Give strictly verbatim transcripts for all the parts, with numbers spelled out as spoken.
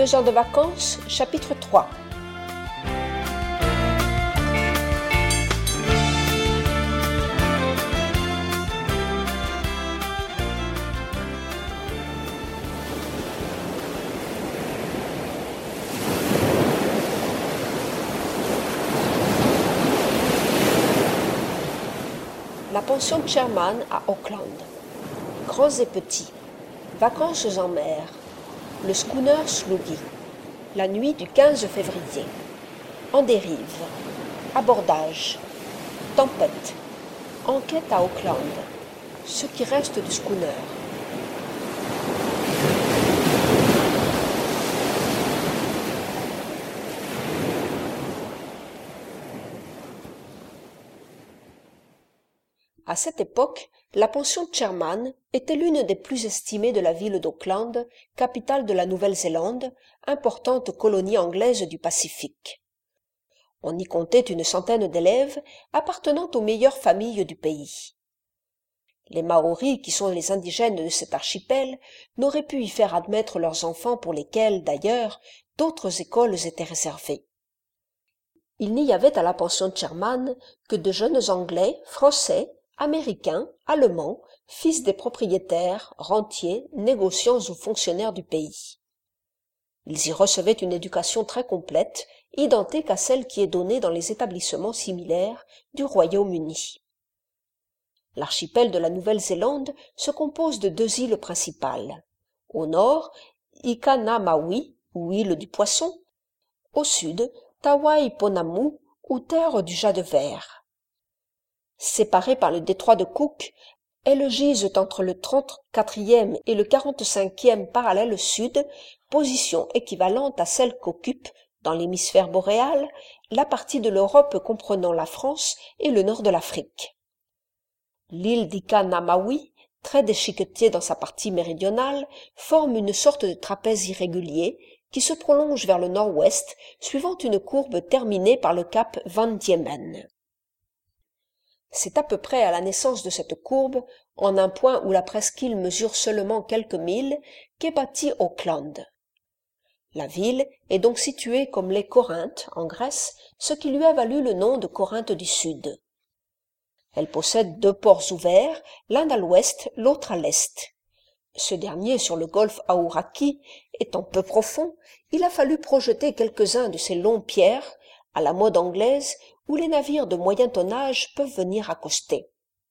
Deux ans de vacances, chapitre trois. La pension Sherman à Auckland. Grands et petits. Vacances en mer. Le schooner Sloogie. La nuit du quinze février. En dérive. Abordage. Tempête. Enquête à Auckland. Ce qui reste du schooner. À cette époque, la pension Sherman était l'une des plus estimées de la ville d'Auckland, capitale de la Nouvelle-Zélande, importante colonie anglaise du Pacifique. On y comptait une centaine d'élèves appartenant aux meilleures familles du pays. Les Maoris, qui sont les indigènes de cet archipel, n'auraient pu y faire admettre leurs enfants pour lesquels, d'ailleurs, d'autres écoles étaient réservées. Il n'y avait à la pension Sherman que de jeunes Anglais, Français, Américains, Allemands, fils des propriétaires, rentiers, négociants ou fonctionnaires du pays. Ils y recevaient une éducation très complète, identique à celle qui est donnée dans les établissements similaires du Royaume-Uni. L'archipel de la Nouvelle-Zélande se compose de deux îles principales. Au nord, Ikanamaui, ou île du Poisson. Au sud, Tawaiponamu, ou terre du jade vert. Séparées par le détroit de Cook, elles gisent entre le trente-quatrième et le quarante-cinquième parallèle sud, position équivalente à celle qu'occupe, dans l'hémisphère boréal, la partie de l'Europe comprenant la France et le nord de l'Afrique. L'île d'Ikanamaui, très déchiquetée dans sa partie méridionale, forme une sorte de trapèze irrégulier qui se prolonge vers le nord-ouest, suivant une courbe terminée par le cap Van Diemen. C'est à peu près à la naissance de cette courbe, en un point où la presqu'île mesure seulement quelques milles, qu'est bâtie Auckland. La ville est donc située comme l'est Corinthe, en Grèce, ce qui lui a valu le nom de Corinthe du Sud. Elle possède deux ports ouverts, l'un à l'ouest, l'autre à l'est. Ce dernier, sur le golfe Aoraki, étant peu profond, il a fallu projeter quelques-uns de ces longs pierres, à la mode anglaise, où les navires de moyen tonnage peuvent venir accoster.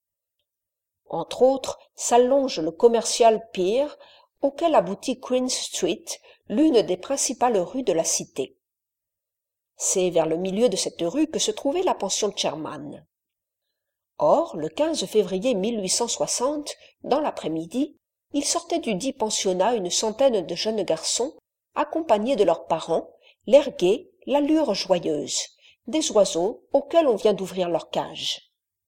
Entre autres, s'allonge le Commercial Pier, auquel aboutit Queen Street, l'une des principales rues de la cité. C'est vers le milieu de cette rue que se trouvait la pension Sherman. Or, le quinze février mille huit cent soixante, dans l'après-midi, il sortait du dit pensionnat une centaine de jeunes garçons, accompagnés de leurs parents, l'air gai, l'allure joyeuse, des oiseaux auxquels on vient d'ouvrir leur cage.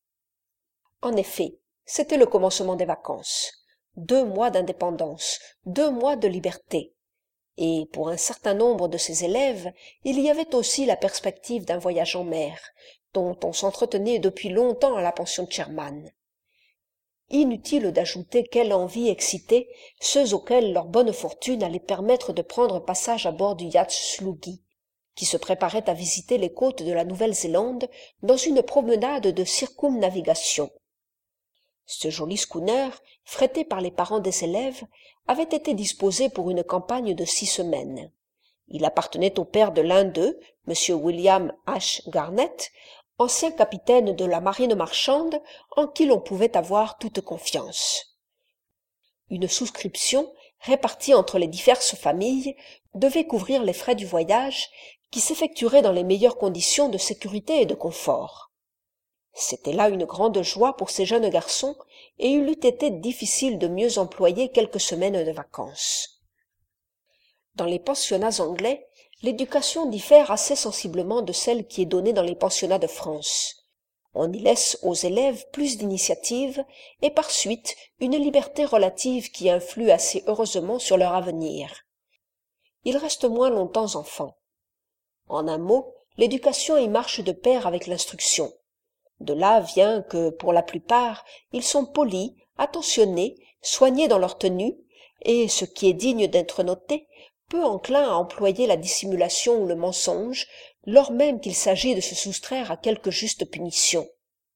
En effet, c'était le commencement des vacances, deux mois d'indépendance, deux mois de liberté, et pour un certain nombre de ces élèves, il y avait aussi la perspective d'un voyage en mer, dont on s'entretenait depuis longtemps à la pension Sherman. Inutile d'ajouter quelle envie excitait ceux auxquels leur bonne fortune allait permettre de prendre passage à bord du yacht Sloogie, qui se préparait à visiter les côtes de la Nouvelle-Zélande dans une promenade de circumnavigation. Ce joli schooner, frété par les parents des élèves, avait été disposé pour une campagne de six semaines. Il appartenait au père de l'un d'eux, M. William H. Garnett, ancien capitaine de la marine marchande en qui l'on pouvait avoir toute confiance. Une souscription, répartie entre les diverses familles, devait couvrir les frais du voyage, qui s'effectuerait dans les meilleures conditions de sécurité et de confort. C'était là une grande joie pour ces jeunes garçons, et il eût été difficile de mieux employer quelques semaines de vacances. Dans les pensionnats anglais, l'éducation diffère assez sensiblement de celle qui est donnée dans les pensionnats de France. On y laisse aux élèves plus d'initiative et par suite une liberté relative qui influe assez heureusement sur leur avenir. Ils restent moins longtemps enfants. En un mot, l'éducation y marche de pair avec l'instruction. De là vient que, pour la plupart, ils sont polis, attentionnés, soignés dans leur tenue, et, ce qui est digne d'être noté, peu enclin à employer la dissimulation ou le mensonge, lors même qu'il s'agit de se soustraire à quelque juste punition.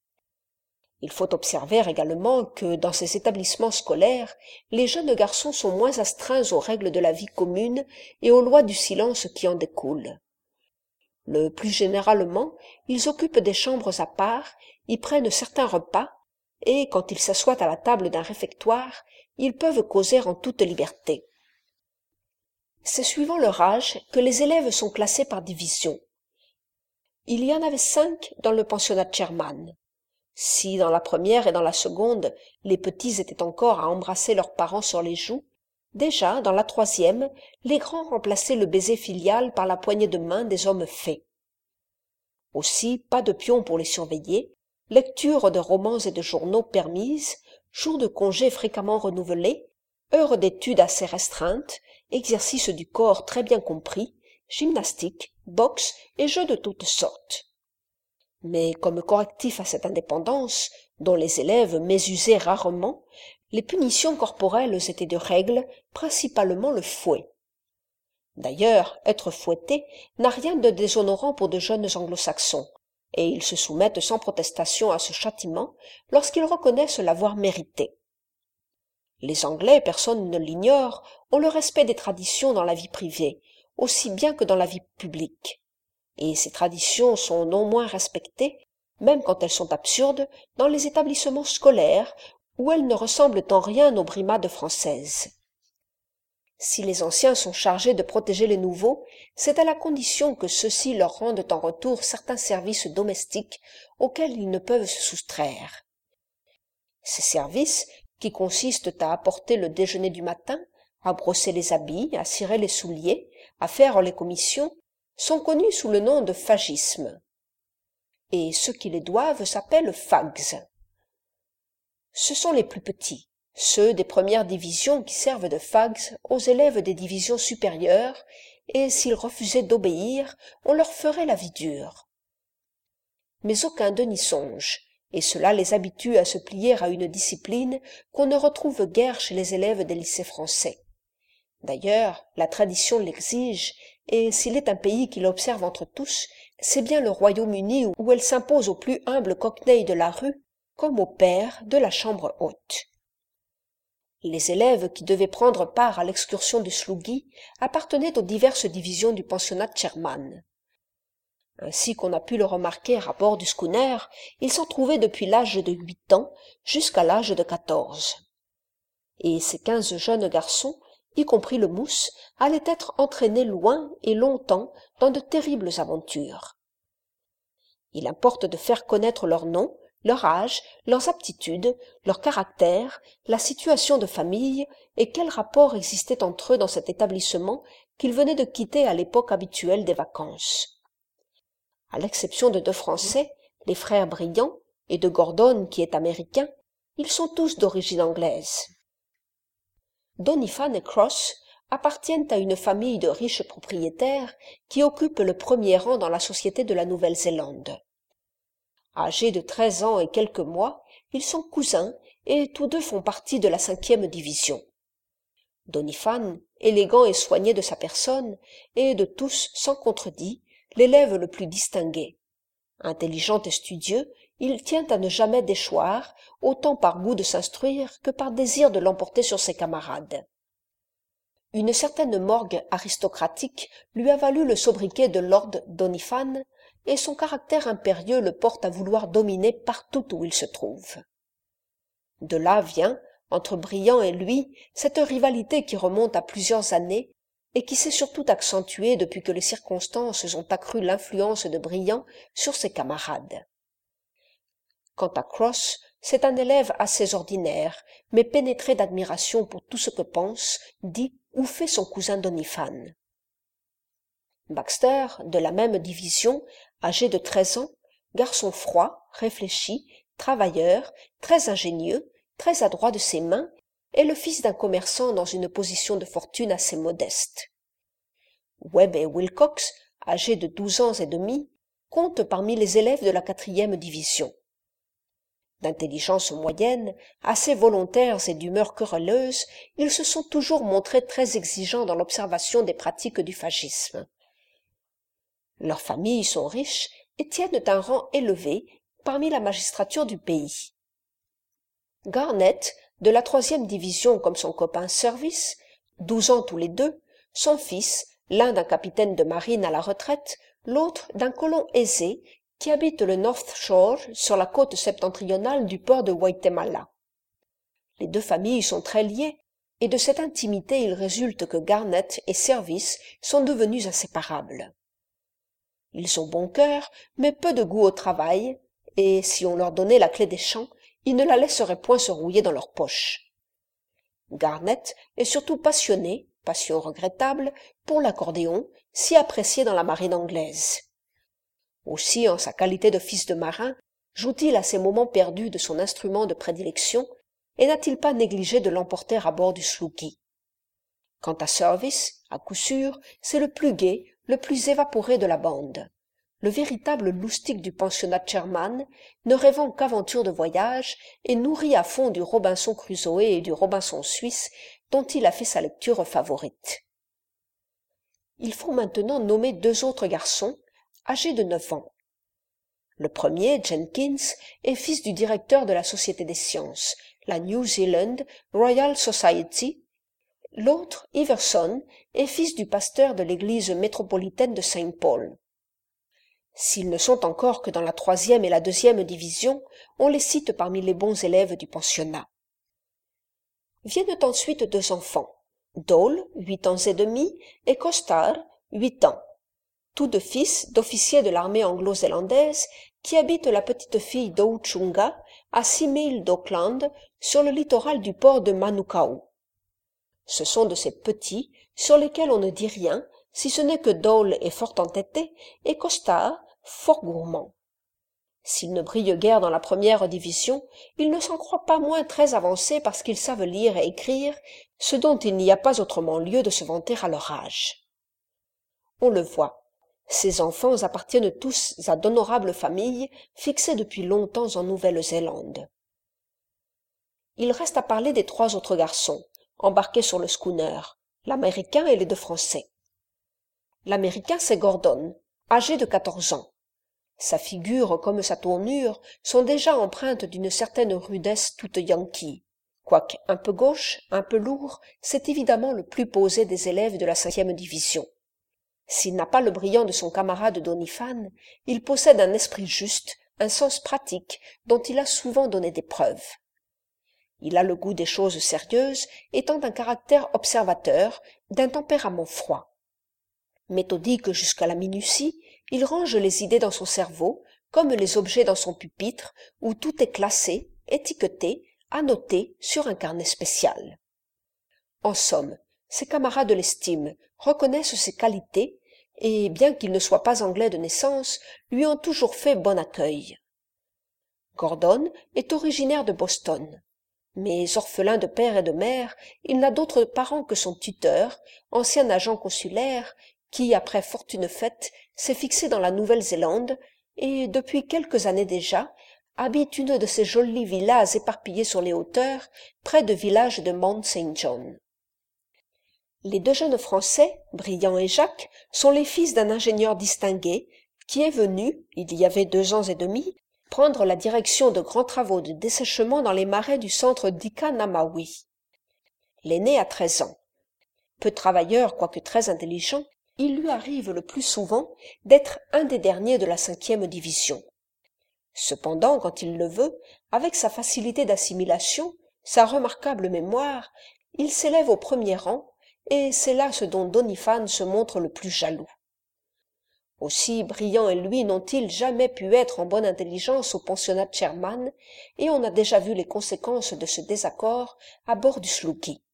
Il faut observer également que, dans ces établissements scolaires, les jeunes garçons sont moins astreints aux règles de la vie commune et aux lois du silence qui en découlent. Le plus généralement, ils occupent des chambres à part, y prennent certains repas, et, quand ils s'assoient à la table d'un réfectoire, ils peuvent causer en toute liberté. C'est suivant leur âge que les élèves sont classés par division. Il y en avait cinq dans le pensionnat de Sherman. Si dans la première et dans la seconde, les petits étaient encore à embrasser leurs parents sur les joues, déjà, dans la troisième, les grands remplaçaient le baiser filial par la poignée de main des hommes faits. Aussi, pas de pions pour les surveiller, lecture de romans et de journaux permise, jours de congé fréquemment renouvelés, heures d'études assez restreintes, exercices du corps très bien compris, gymnastique, boxe et jeux de toutes sortes. Mais comme correctif à cette indépendance, dont les élèves mésusaient rarement, les punitions corporelles étaient de règle, principalement le fouet. D'ailleurs, être fouetté n'a rien de déshonorant pour de jeunes anglo-saxons, et ils se soumettent sans protestation à ce châtiment lorsqu'ils reconnaissent l'avoir mérité. Les Anglais, personne ne l'ignore, ont le respect des traditions dans la vie privée, aussi bien que dans la vie publique. Et ces traditions sont non moins respectées, même quand elles sont absurdes, dans les établissements scolaires, où elles ne ressemblent en rien aux brimades françaises. Si les anciens sont chargés de protéger les nouveaux, c'est à la condition que ceux-ci leur rendent en retour certains services domestiques auxquels ils ne peuvent se soustraire. Ces services, qui consistent à apporter le déjeuner du matin, à brosser les habits, à cirer les souliers, à faire les commissions, sont connus sous le nom de fagisme. Et ceux qui les doivent s'appellent fags. Ce sont les plus petits, ceux des premières divisions qui servent de fags aux élèves des divisions supérieures, et s'ils refusaient d'obéir, on leur ferait la vie dure. Mais aucun d'eux n'y songe, et cela les habitue à se plier à une discipline qu'on ne retrouve guère chez les élèves des lycées français. D'ailleurs, la tradition l'exige, et s'il est un pays qui l'observe entre tous, c'est bien le Royaume-Uni où elle s'impose aux plus humbles cockneys de la rue, comme aux pairs de la chambre haute. Les élèves qui devaient prendre part à l'excursion du Sluggy appartenaient aux diverses divisions du pensionnat de Sherman. Ainsi qu'on a pu le remarquer à bord du schooner, il s'en trouvait depuis l'âge de huit ans jusqu'à l'âge de quatorze. Et ces quinze jeunes garçons, y compris le mousse, allaient être entraînés loin et longtemps dans de terribles aventures. Il importe de faire connaître leur nom, leur âge, leurs aptitudes, leur caractère, la situation de famille et quel rapport existait entre eux dans cet établissement qu'ils venaient de quitter à l'époque habituelle des vacances. À l'exception de deux Français, les frères Briand, et de Gordon qui est américain, ils sont tous d'origine anglaise. Doniphan et Cross appartiennent à une famille de riches propriétaires qui occupent le premier rang dans la société de la Nouvelle-Zélande. Âgés de treize ans et quelques mois, ils sont cousins et tous deux font partie de la cinquième division. Doniphan, élégant et soigné de sa personne, est de tous, sans contredit, l'élève le plus distingué. Intelligent et studieux, il tient à ne jamais déchoir, autant par goût de s'instruire que par désir de l'emporter sur ses camarades. Une certaine morgue aristocratique lui a valu le sobriquet de Lord Doniphan, et son caractère impérieux le porte à vouloir dominer partout où il se trouve. De là vient, entre Briand et lui, cette rivalité qui remonte à plusieurs années, et qui s'est surtout accentuée depuis que les circonstances ont accru l'influence de Briand sur ses camarades. Quant à Cross, c'est un élève assez ordinaire, mais pénétré d'admiration pour tout ce que pense, dit ou fait son cousin Doniphan. Baxter, de la même division, âgé de treize ans, garçon froid, réfléchi, travailleur, très ingénieux, très adroit de ses mains, est le fils d'un commerçant dans une position de fortune assez modeste. Webb et Wilcox, âgés de douze ans et demi, comptent parmi les élèves de la quatrième division. D'intelligence moyenne, assez volontaires et d'humeur querelleuse, ils se sont toujours montrés très exigeants dans l'observation des pratiques du fascisme. Leurs familles sont riches et tiennent un rang élevé parmi la magistrature du pays. Garnett, de la troisième division comme son copain Service, douze ans tous les deux, son fils, l'un d'un capitaine de marine à la retraite, l'autre d'un colon aisé qui habite le North Shore sur la côte septentrionale du port de Waitemala. Les deux familles sont très liées, et de cette intimité il résulte que Garnett et Service sont devenus inséparables. Ils ont bon cœur, mais peu de goût au travail, et si on leur donnait la clé des champs, ils ne la laisseraient point se rouiller dans leur poche. Garnett est surtout passionné, passion regrettable, pour l'accordéon, si apprécié dans la marine anglaise. Aussi, en sa qualité de fils de marin, joue-t-il à ses moments perdus de son instrument de prédilection et n'a-t-il pas négligé de l'emporter à bord du Slooky. Quant à Service, à coup sûr, c'est le plus gai, le plus évaporé de la bande. Le véritable loustic du pensionnat Sherman, ne rêvant qu'aventures de voyage et nourri à fond du Robinson Crusoé et du Robinson Suisse dont il a fait sa lecture favorite. Il faut maintenant nommer deux autres garçons, âgés de neuf ans. Le premier, Jenkins, est fils du directeur de la Société des sciences, la New Zealand Royal Society. L'autre, Iverson, est fils du pasteur de l'église métropolitaine de Saint Paul. S'ils ne sont encore que dans la troisième et la deuxième division, on les cite parmi les bons élèves du pensionnat. Viennent ensuite deux enfants, Dole, huit ans et demi, et Costard, huit ans, tous deux fils d'officiers de l'armée anglo-zélandaise qui habitent la petite fille d'Ochunga, à six milles d'Auckland, sur le littoral du port de Manukau. Ce sont de ces petits sur lesquels on ne dit rien, si ce n'est que Dole est fort entêté et Costard fort gourmand. S'ils ne brillent guère dans la première division, ils ne s'en croient pas moins très avancés parce qu'ils savent lire et écrire, ce dont il n'y a pas autrement lieu de se vanter à leur âge. On le voit, ces enfants appartiennent tous à d'honorables familles fixées depuis longtemps en Nouvelle-Zélande. Il reste à parler des trois autres garçons, embarqués sur le schooner, l'Américain et les deux Français. L'Américain, c'est Gordon, âgé de quatorze ans. Sa figure comme sa tournure sont déjà empreintes d'une certaine rudesse toute yankee. Quoique un peu gauche, un peu lourd, c'est évidemment le plus posé des élèves de la cinquième division. S'il n'a pas le brillant de son camarade Doniphan, il possède un esprit juste, un sens pratique dont il a souvent donné des preuves. Il a le goût des choses sérieuses, étant d'un caractère observateur, d'un tempérament froid. Méthodique jusqu'à la minutie, il range les idées dans son cerveau, comme les objets dans son pupitre, où tout est classé, étiqueté, annoté sur un carnet spécial. En somme, ses camarades l'estiment, reconnaissent ses qualités, et, bien qu'il ne soit pas anglais de naissance, lui ont toujours fait bon accueil. Gordon est originaire de Boston. Mais orphelin de père et de mère, il n'a d'autres parents que son tuteur, ancien agent consulaire, qui, après fortune faite, s'est fixé dans la Nouvelle-Zélande et, depuis quelques années déjà, habite une de ces jolies villas éparpillées sur les hauteurs, près du village de Mount Saint John. Les deux jeunes Français, Briand et Jacques, sont les fils d'un ingénieur distingué, qui est venu, il y avait deux ans et demi, prendre la direction de grands travaux de dessèchement dans les marais du centre d'Ika-Namawi. L'aîné a treize ans. Peu travailleur, quoique très intelligent, il lui arrive le plus souvent d'être un des derniers de la cinquième division. Cependant, quand il le veut, avec sa facilité d'assimilation, sa remarquable mémoire, il s'élève au premier rang, et c'est là ce dont Doniphan se montre le plus jaloux. Aussi Briand et lui n'ont-ils jamais pu être en bonne intelligence au pensionnat Sherman, et on a déjà vu les conséquences de ce désaccord à bord du Slooky.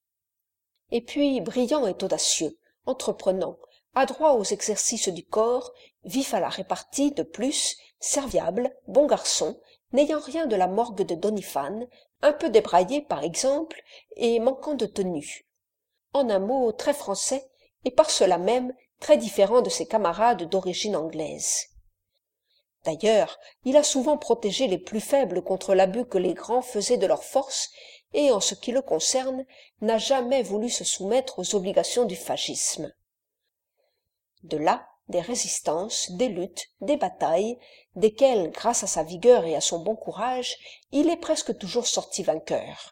Et puis Briand est audacieux, entreprenant, adroit aux exercices du corps, vif à la répartie de plus, serviable, bon garçon, n'ayant rien de la morgue de Doniphan, un peu débraillé par exemple, et manquant de tenue. En un mot, très français, et par cela même très différent de ses camarades d'origine anglaise. D'ailleurs, il a souvent protégé les plus faibles contre l'abus que les grands faisaient de leur force et, en ce qui le concerne, n'a jamais voulu se soumettre aux obligations du fascisme. De là, des résistances, des luttes, des batailles, desquelles, grâce à sa vigueur et à son bon courage, il est presque toujours sorti vainqueur.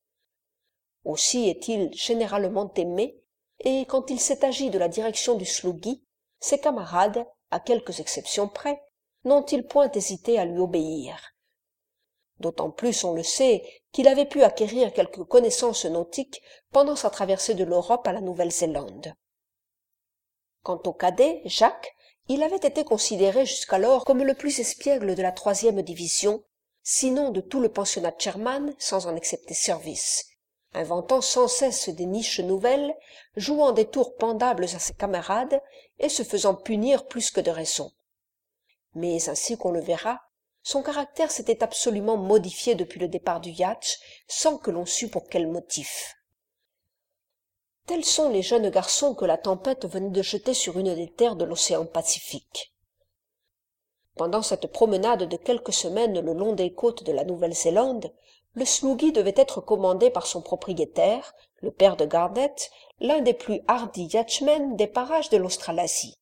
Aussi est-il généralement aimé, et quand il s'est agi de la direction du Slougui, ses camarades, à quelques exceptions près, n'ont-ils point hésité à lui obéir. D'autant plus, on le sait, qu'il avait pu acquérir quelques connaissances nautiques pendant sa traversée de l'Europe à la Nouvelle-Zélande. Quant au cadet, Jacques, il avait été considéré jusqu'alors comme le plus espiègle de la troisième division, sinon de tout le pensionnat Sherman, sans en excepter Service, inventant sans cesse des niches nouvelles, jouant des tours pendables à ses camarades et se faisant punir plus que de raison. Mais ainsi qu'on le verra, son caractère s'était absolument modifié depuis le départ du yacht, sans que l'on sût pour quel motif. Tels sont les jeunes garçons que la tempête venait de jeter sur une des terres de l'océan Pacifique. Pendant cette promenade de quelques semaines le long des côtes de la Nouvelle-Zélande, le Slougui devait être commandé par son propriétaire, le père de Garnett, l'un des plus hardis yachtsmen des parages de l'Australasie.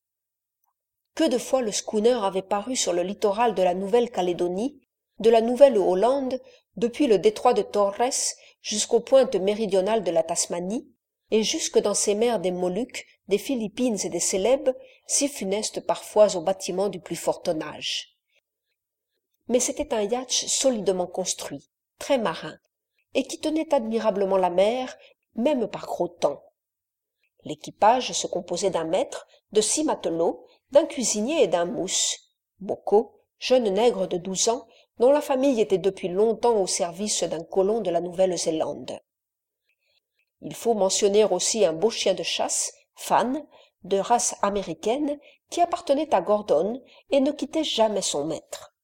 Que de fois le schooner avait paru sur le littoral de la Nouvelle-Calédonie, de la Nouvelle-Hollande, depuis le détroit de Torres jusqu'aux pointes méridionales de la Tasmanie, et jusque dans ces mers des Moluques, des Philippines et des Célèbes, si funestes parfois aux bâtiments du plus fort tonnage. Mais c'était un yacht solidement construit, très marin, et qui tenait admirablement la mer, même par gros temps. L'équipage se composait d'un maître, de six matelots, d'un cuisinier et d'un mousse, Boko, jeune nègre de douze ans, dont la famille était depuis longtemps au service d'un colon de la Nouvelle-Zélande. Il faut mentionner aussi un beau chien de chasse, Fan, de race américaine, qui appartenait à Gordon et ne quittait jamais son maître.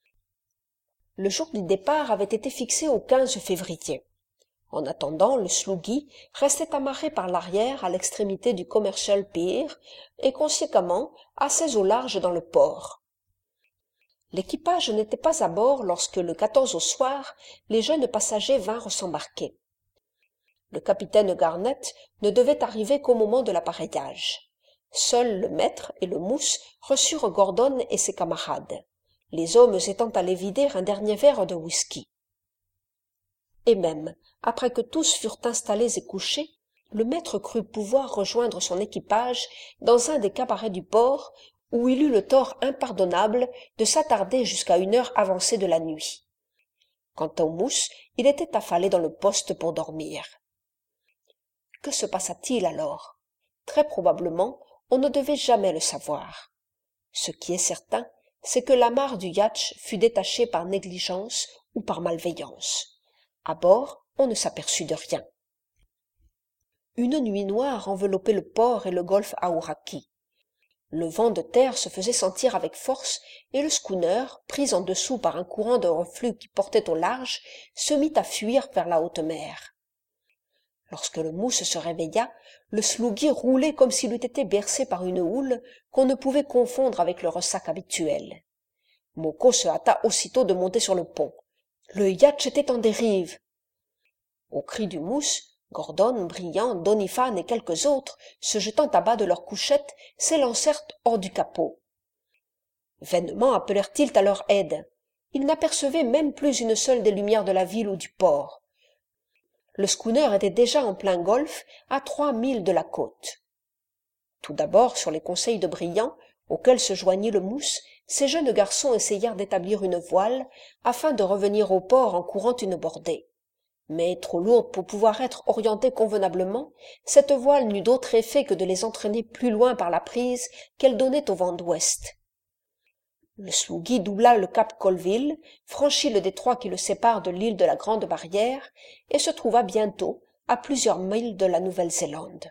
Le jour du départ avait été fixé au quinze février. En attendant, le Slougui restait amarré par l'arrière à l'extrémité du Commercial Pier et conséquemment assez au large dans le port. L'équipage n'était pas à bord lorsque, le quatorze au soir, les jeunes passagers vinrent s'embarquer. Le capitaine Garnett ne devait arriver qu'au moment de l'appareillage. Seuls le maître et le mousse reçurent Gordon et ses camarades, les hommes étant allés vider un dernier verre de whisky. Et même, après que tous furent installés et couchés, le maître crut pouvoir rejoindre son équipage dans un des cabarets du port, où il eut le tort impardonnable de s'attarder jusqu'à une heure avancée de la nuit. Quant au mousse, il était affalé dans le poste pour dormir. Que se passa-t-il alors? Très probablement, on ne devait jamais le savoir. Ce qui est certain, c'est que l'amarre du yacht fut détachée par négligence ou par malveillance. À bord, on ne s'aperçut de rien. Une nuit noire enveloppait le port et le golfe Aoraki. Le vent de terre se faisait sentir avec force et le schooner, pris en dessous par un courant de reflux qui portait au large, se mit à fuir vers la haute mer. Lorsque le mousse se réveilla, le Slougui roulait comme s'il eût été bercé par une houle qu'on ne pouvait confondre avec le ressac habituel. Moko se hâta aussitôt de monter sur le pont. Le yacht était en dérive. Au cri du mousse, Gordon, Briand, Doniphan et quelques autres, se jetant à bas de leurs couchettes, s'élancèrent hors du capot. Vainement appelèrent-ils à leur aide. Ils n'apercevaient même plus une seule des lumières de la ville ou du port. Le schooner était déjà en plein golfe, à trois milles de la côte. Tout d'abord, sur les conseils de Briand, auxquels se joignit le mousse, ces jeunes garçons essayèrent d'établir une voile, afin de revenir au port en courant une bordée. Mais, trop lourde pour pouvoir être orientée convenablement, cette voile n'eut d'autre effet que de les entraîner plus loin par la prise qu'elle donnait au vent d'ouest. Le Slougui doubla le cap Colville, franchit le détroit qui le sépare de l'île de la Grande Barrière et se trouva bientôt à plusieurs milles de la Nouvelle-Zélande.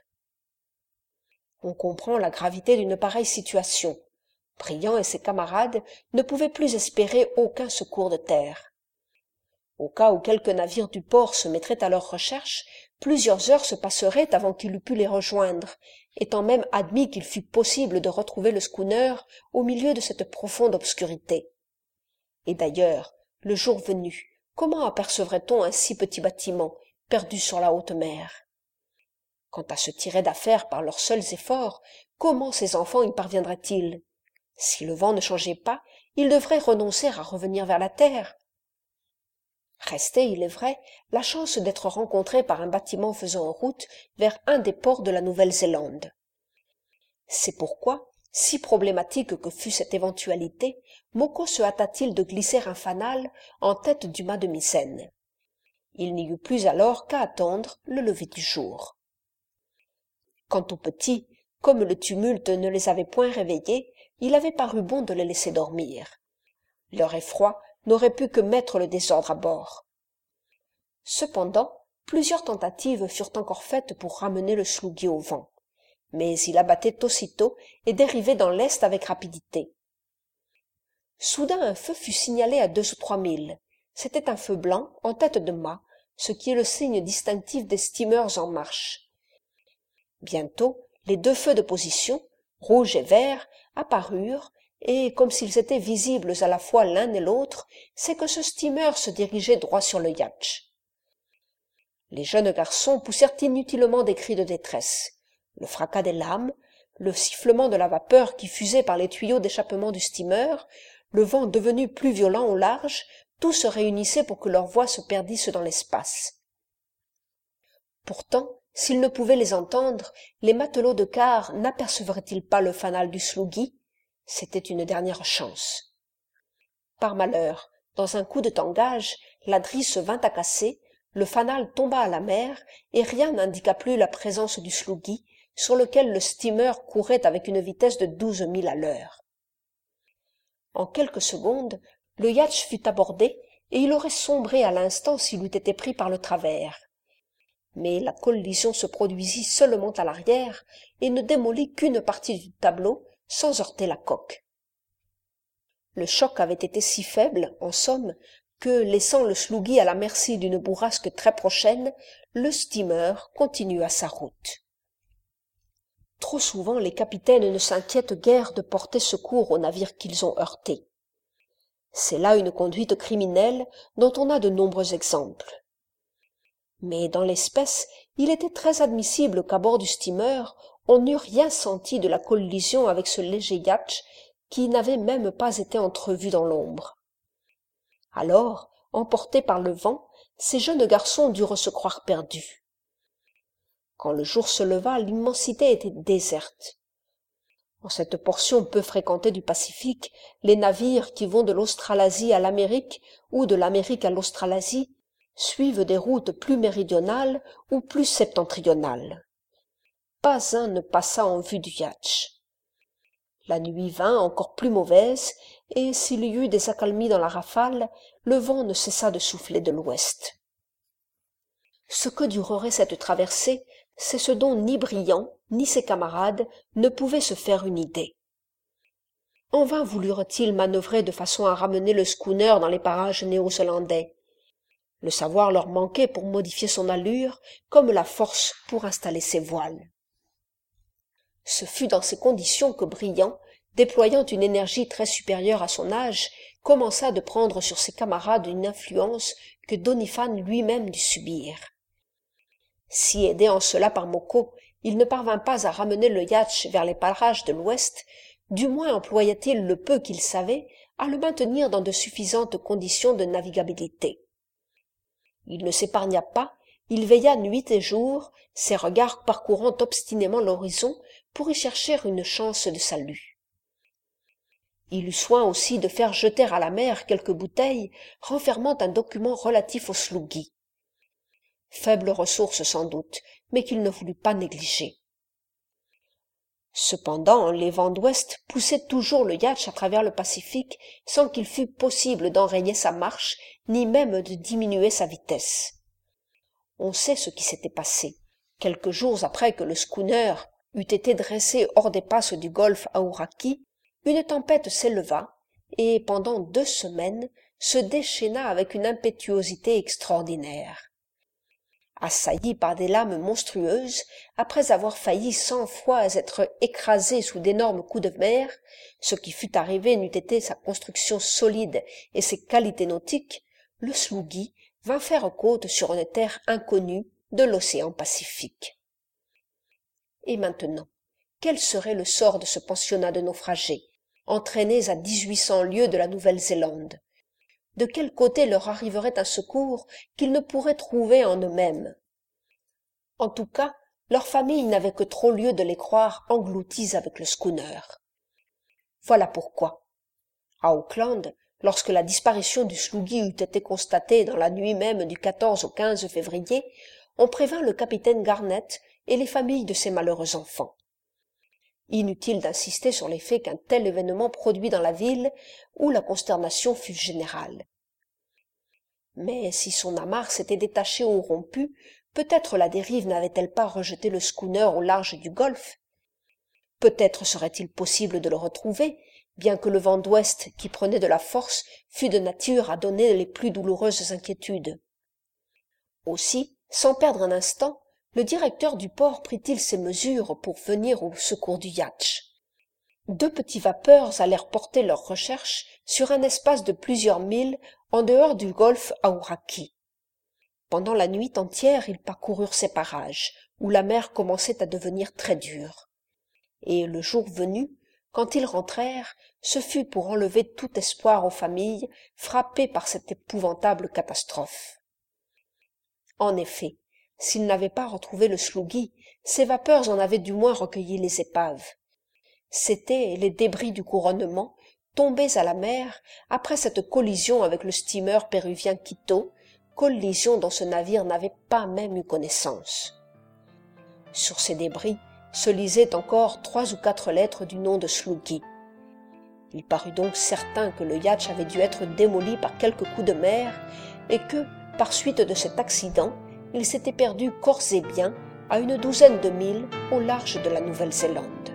On comprend la gravité d'une pareille situation. Briand et ses camarades ne pouvaient plus espérer aucun secours de terre. Au cas où quelques navires du port se mettraient à leur recherche, Plusieurs heures se passeraient avant qu'il eût pu les rejoindre, étant même admis qu'il fût possible de retrouver le schooner au milieu de cette profonde obscurité. Et d'ailleurs, le jour venu, comment apercevrait-on un si petit bâtiment, perdu sur la haute mer? Quant à se tirer d'affaire par leurs seuls efforts, comment ces enfants y parviendraient-ils? Si le vent ne changeait pas, ils devraient renoncer à revenir vers la terre. Restait, il est vrai, la chance d'être rencontrés par un bâtiment faisant route vers un des ports de la Nouvelle-Zélande. C'est pourquoi, si problématique que fût cette éventualité, Moko se hâta-t-il de glisser un fanal en tête du mât de misaine. Il n'y eut plus alors qu'à attendre le lever du jour. Quant aux petits, comme le tumulte ne les avait point réveillés, il avait paru bon de les laisser dormir. Leur effroi n'aurait pu que mettre le désordre à bord. Cependant, plusieurs tentatives furent encore faites pour ramener le slougui au vent, mais il abattait aussitôt et dérivait dans l'est avec rapidité. Soudain un feu fut signalé à deux ou trois milles. C'était un feu blanc en tête de mât, ce qui est le signe distinctif des steamers en marche. Bientôt, les deux feux de position, rouge et vert, apparurent, et comme s'ils étaient visibles à la fois l'un et l'autre, c'est que ce steamer se dirigeait droit sur le yacht. Les jeunes garçons poussèrent inutilement des cris de détresse. Le fracas des lames, le sifflement de la vapeur qui fusait par les tuyaux d'échappement du steamer, le vent devenu plus violent au large, tout se réunissait pour que leurs voix se perdissent dans l'espace. Pourtant, s'ils ne pouvaient les entendre, les matelots de quart n'apercevraient-ils pas le fanal du slougui? C'était une dernière chance. Par malheur, dans un coup de tangage, la drisse vint à casser, le fanal tomba à la mer, et rien n'indiqua plus la présence du slougui, sur lequel le steamer courait avec une vitesse de douze milles à l'heure. En quelques secondes, le yacht fut abordé, et il aurait sombré à l'instant s'il eût été pris par le travers. Mais la collision se produisit seulement à l'arrière, et ne démolit qu'une partie du tableau, sans heurter la coque. Le choc avait été si faible, en somme, que, laissant le slougui à la merci d'une bourrasque très prochaine, le steamer continua sa route. Trop souvent les capitaines ne s'inquiètent guère de porter secours aux navires qu'ils ont heurtés. C'est là une conduite criminelle dont on a de nombreux exemples. Mais dans l'espèce, il était très admissible qu'à bord du steamer, on n'eût rien senti de la collision avec ce léger yacht qui n'avait même pas été entrevu dans l'ombre. Alors, emportés par le vent, ces jeunes garçons durent se croire perdus. Quand le jour se leva, l'immensité était déserte. En cette portion peu fréquentée du Pacifique, les navires qui vont de l'Australasie à l'Amérique ou de l'Amérique à l'Australasie suivent des routes plus méridionales ou plus septentrionales. Pas un ne passa en vue du yacht. La nuit vint encore plus mauvaise, et s'il y eut des accalmies dans la rafale, le vent ne cessa de souffler de l'ouest. Ce que durerait cette traversée, c'est ce dont ni Briand, ni ses camarades ne pouvaient se faire une idée. En vain voulurent-ils manœuvrer de façon à ramener le schooner dans les parages néo-zélandais. Le savoir leur manquait pour modifier son allure, comme la force pour installer ses voiles. Ce fut dans ces conditions que Briand, déployant une énergie très supérieure à son âge, commença de prendre sur ses camarades une influence que Doniphan lui-même dut subir. Si aidé en cela par Moko, il ne parvint pas à ramener le yacht vers les parages de l'ouest, du moins employa-t-il le peu qu'il savait à le maintenir dans de suffisantes conditions de navigabilité. Il ne s'épargna pas, il veilla nuit et jour, ses regards parcourant obstinément l'horizon pour y chercher une chance de salut. Il eut soin aussi de faire jeter à la mer quelques bouteilles renfermant un document relatif au slougui. Faible ressource sans doute, mais qu'il ne voulut pas négliger. Cependant, les vents d'ouest poussaient toujours le yacht à travers le Pacifique sans qu'il fût possible d'enrayer sa marche, ni même de diminuer sa vitesse. On sait ce qui s'était passé. Quelques jours après que le schooner eût été dressé hors des passes du golfe Aouraki, une tempête s'éleva et, pendant deux semaines, se déchaîna avec une impétuosité extraordinaire. assaillis par des lames monstrueuses, après avoir failli cent fois être écrasés sous d'énormes coups de mer, ce qui fût arrivé n'eût été sa construction solide et ses qualités nautiques, le Slougui vint faire côte sur une terre inconnue de l'océan Pacifique. Et maintenant, quel serait le sort de ce pensionnat de naufragés, entraînés à dix-huit cents lieues de la Nouvelle-Zélande? De quel côté leur arriverait un secours qu'ils ne pourraient trouver en eux-mêmes? En tout cas, leur famille n'avait que trop lieu de les croire engloutis avec le schooner. Voilà pourquoi, à Auckland, lorsque la disparition du Slougui eut été constatée dans la nuit même du quatorze au quinze février, on prévint le capitaine Garnett et les familles de ces malheureux enfants. Inutile d'insister sur les faits qu'un tel événement produit dans la ville, où la consternation fut générale. Mais si son amarre s'était détachée ou rompue, peut-être la dérive n'avait-elle pas rejeté le schooner au large du golfe. Peut-être serait-il possible de le retrouver, bien que le vent d'ouest qui prenait de la force fût de nature à donner les plus douloureuses inquiétudes. Aussi, sans perdre un instant, le directeur du port prit-il ses mesures pour venir au secours du yacht. Deux petits vapeurs allèrent porter leurs recherches sur un espace de plusieurs milles en dehors du golfe Aoraki. Pendant la nuit entière, ils parcoururent ces parages, où la mer commençait à devenir très dure. Et le jour venu, quand ils rentrèrent, ce fut pour enlever tout espoir aux familles frappées par cette épouvantable catastrophe. En effet, s'ils n'avaient pas retrouvé le Slougui, ces vapeurs en avaient du moins recueilli les épaves. C'étaient les débris du couronnement, tombés à la mer après cette collision avec le steamer péruvien Quito, collision dont ce navire n'avait pas même eu connaissance. Sur ces débris se lisaient encore trois ou quatre lettres du nom de Slougui. Il parut donc certain que le yacht avait dû être démoli par quelque coup de mer et que, par suite de cet accident, il s'était perdu corps et biens à une douzaine de milles au large de la Nouvelle-Zélande.